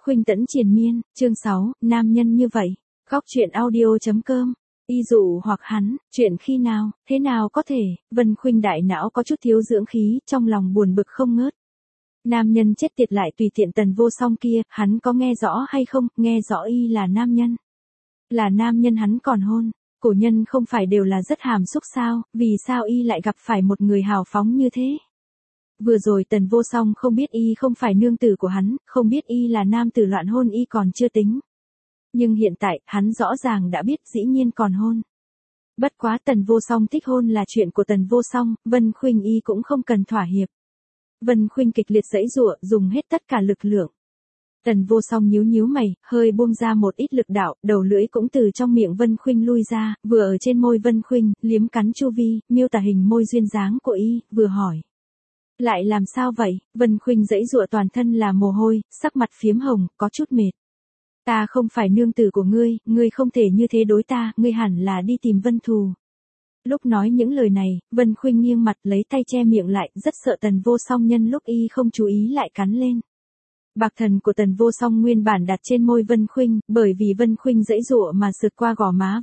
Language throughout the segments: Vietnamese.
Khuynh Tẫn triền miên, chương 6, nam nhân như vậy. Góc truyện audio.com. Y dụ hoặc hắn, chuyện khi nào, thế nào có thể, Vân Khuynh đại não có chút thiếu dưỡng khí, trong lòng buồn bực không ngớt. Nam nhân chết tiệt lại tùy tiện Tần Vô Song kia, hắn có nghe rõ hay không, nghe rõ y là nam nhân. Là nam nhân hắn còn hôn, cổ nhân không phải đều là rất hàm xúc sao, vì sao y lại gặp phải một người hào phóng như thế? Vừa rồi Tần Vô Song không biết y không phải nương tử của hắn, không biết y là nam tử loạn hôn y còn chưa tính. Nhưng hiện tại, hắn rõ ràng đã biết dĩ nhiên còn hôn. Bất quá Tần Vô Song thích hôn là chuyện của Tần Vô Song, Vân Khuynh y cũng không cần thỏa hiệp. Vân Khuynh kịch liệt giãy giụa, dùng hết tất cả lực lượng. Tần Vô Song nhíu nhíu mày, hơi buông ra một ít lực đạo, đầu lưỡi cũng từ trong miệng Vân Khuynh lui ra, vừa ở trên môi Vân Khuynh, liếm cắn chu vi, miêu tả hình môi duyên dáng của y, vừa hỏi. Lại làm sao vậy? Vân Khuynh giãy giụa toàn thân là mồ hôi, sắc mặt phiếm hồng, có chút mệt. Ta không phải nương tử của ngươi không thể như thế đối ta, ngươi hẳn là đi tìm Vân Thù. Lúc nói những lời này, Vân Khuynh nghiêng mặt lấy tay che miệng lại, rất sợ Tần Vô Song nhân lúc y không chú ý lại cắn lên. Bạc thần của Tần Vô Song nguyên bản đặt trên môi Vân Khuynh, bởi vì Vân Khuynh giãy giụa mà sượt qua gò má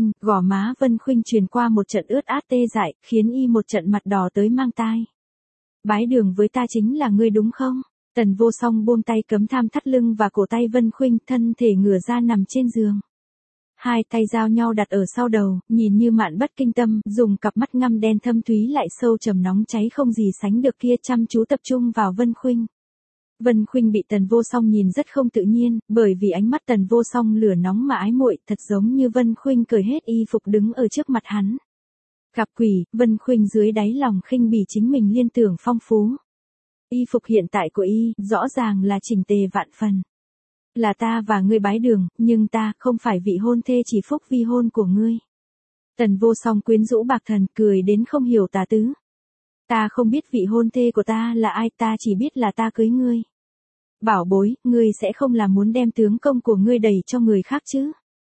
Vân Khuynh truyền qua một trận ướt át tê dại, khiến y một trận mặt đỏ tới mang tai. Bái đường với ta chính là ngươi đúng không? Tần Vô Song buông tay cấm tham thắt lưng và cổ tay Vân Khuynh, thân thể ngửa ra nằm trên giường. Hai tay giao nhau đặt ở sau đầu, nhìn như mạn bất kinh tâm, dùng cặp mắt ngăm đen thâm thúy lại sâu trầm nóng cháy không gì sánh được kia chăm chú tập trung vào Vân Khuynh. Vân Khuynh bị Tần Vô Song nhìn rất không tự nhiên, bởi vì ánh mắt Tần Vô Song lửa nóng mà ái muội, thật giống như Vân Khuynh cởi hết y phục đứng ở trước mặt hắn. Gặp quỷ, Vân Khuynh dưới đáy lòng khinh bỉ chính mình liên tưởng phong phú. Y phục hiện tại của y, rõ ràng là chỉnh tề vạn phần. Là ta và ngươi bái đường, nhưng ta không phải vị hôn thê chỉ phúc vi hôn của ngươi. Tần Vô Song quyến rũ bạc thần, cười đến không hiểu tà tứ. Ta không biết vị hôn thê của ta là ai, ta chỉ biết là ta cưới ngươi. Bảo bối, ngươi sẽ không là muốn đem tướng công của ngươi đẩy cho người khác chứ?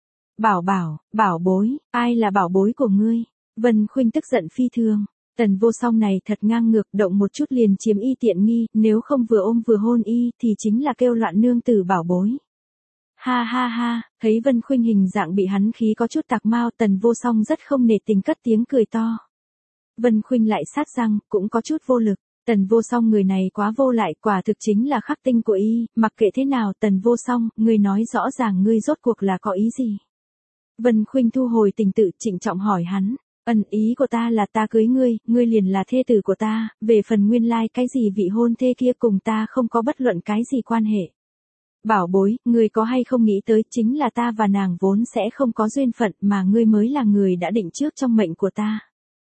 Bảo bối, ai là bảo bối của ngươi? Vân Khuynh tức giận phi thường. Tần Vô Song này thật ngang ngược, động một chút liền chiếm y tiện nghi, nếu không vừa ôm vừa hôn y thì chính là kêu loạn nương tử bảo bối. Ha ha ha, thấy Vân Khuynh hình dạng bị hắn khí có chút tạc mau, Tần Vô Song rất không nể tình cất tiếng cười to. Vân Khuynh lại sát răng, cũng có chút vô lực. Tần Vô Song người này quá vô lại, quả thực chính là khắc tinh của y, mặc kệ thế nào Tần Vô Song, ngươi nói rõ ràng ngươi rốt cuộc là có ý gì? Vân Khuynh thu hồi tình tự, trịnh trọng hỏi hắn. Ý của ta là ta cưới ngươi liền là thê tử của ta, về phần nguyên lai cái gì vị hôn thê kia cùng ta không có bất luận cái gì quan hệ. Bảo bối, ngươi có hay không nghĩ tới chính là ta và nàng vốn sẽ không có duyên phận mà ngươi mới là người đã định trước trong mệnh của ta.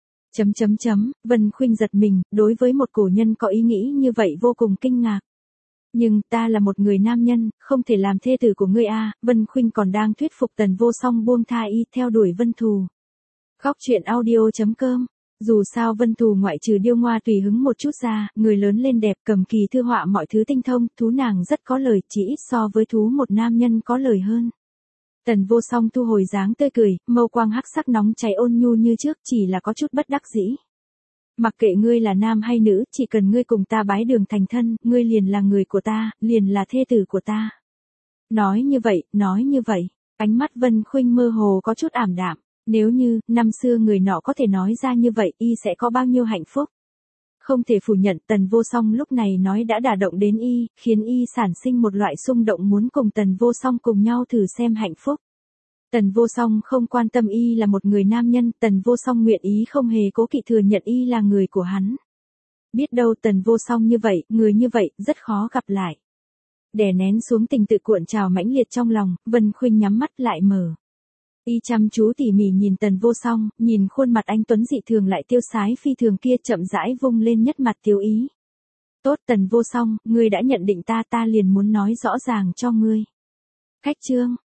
Vân Khuynh giật mình, đối với một cổ nhân có ý nghĩ như vậy vô cùng kinh ngạc. Nhưng ta là một người nam nhân, không thể làm thê tử của ngươi a. Vân Khuynh còn đang thuyết phục Tần Vô Song buông tha y theo đuổi Vân Thù. Góc truyện audio.com. Dù sao Vân Thù ngoại trừ điêu ngoa tùy hứng một chút ra, người lớn lên đẹp, cầm kỳ thư họa mọi thứ tinh thông, thú nàng rất có lời, chỉ ít so với thú một nam nhân có lời hơn. Tần Vô Song thu hồi dáng tươi cười, mâu quang hắc sắc nóng cháy ôn nhu như trước, chỉ là có chút bất đắc dĩ. Mặc kệ ngươi là nam hay nữ, chỉ cần ngươi cùng ta bái đường thành thân, ngươi liền là người của ta, liền là thê tử của ta. Nói như vậy, ánh mắt Vân Khuynh mơ hồ có chút ảm đạm. Nếu như, năm xưa người nọ có thể nói ra như vậy, y sẽ có bao nhiêu hạnh phúc. Không thể phủ nhận Tần Vô Song lúc này nói đã đả động đến y, khiến y sản sinh một loại xung động muốn cùng Tần Vô Song cùng nhau thử xem hạnh phúc. Tần Vô Song không quan tâm y là một người nam nhân, Tần Vô Song nguyện ý không hề cố kỵ thừa nhận y là người của hắn. Biết đâu Tần Vô Song như vậy, người như vậy, rất khó gặp lại. Đè nén xuống tình tự cuộn trào mãnh liệt trong lòng, Vân Khuynh nhắm mắt lại mở. Y chăm chú tỉ mỉ nhìn Tần Vô Song, nhìn khuôn mặt anh tuấn dị thường lại tiêu sái phi thường kia, chậm rãi vung lên nhất mặt tiêu ý. Tốt Tần Vô Song, ngươi đã nhận định ta liền muốn nói rõ ràng cho ngươi. Khách trương,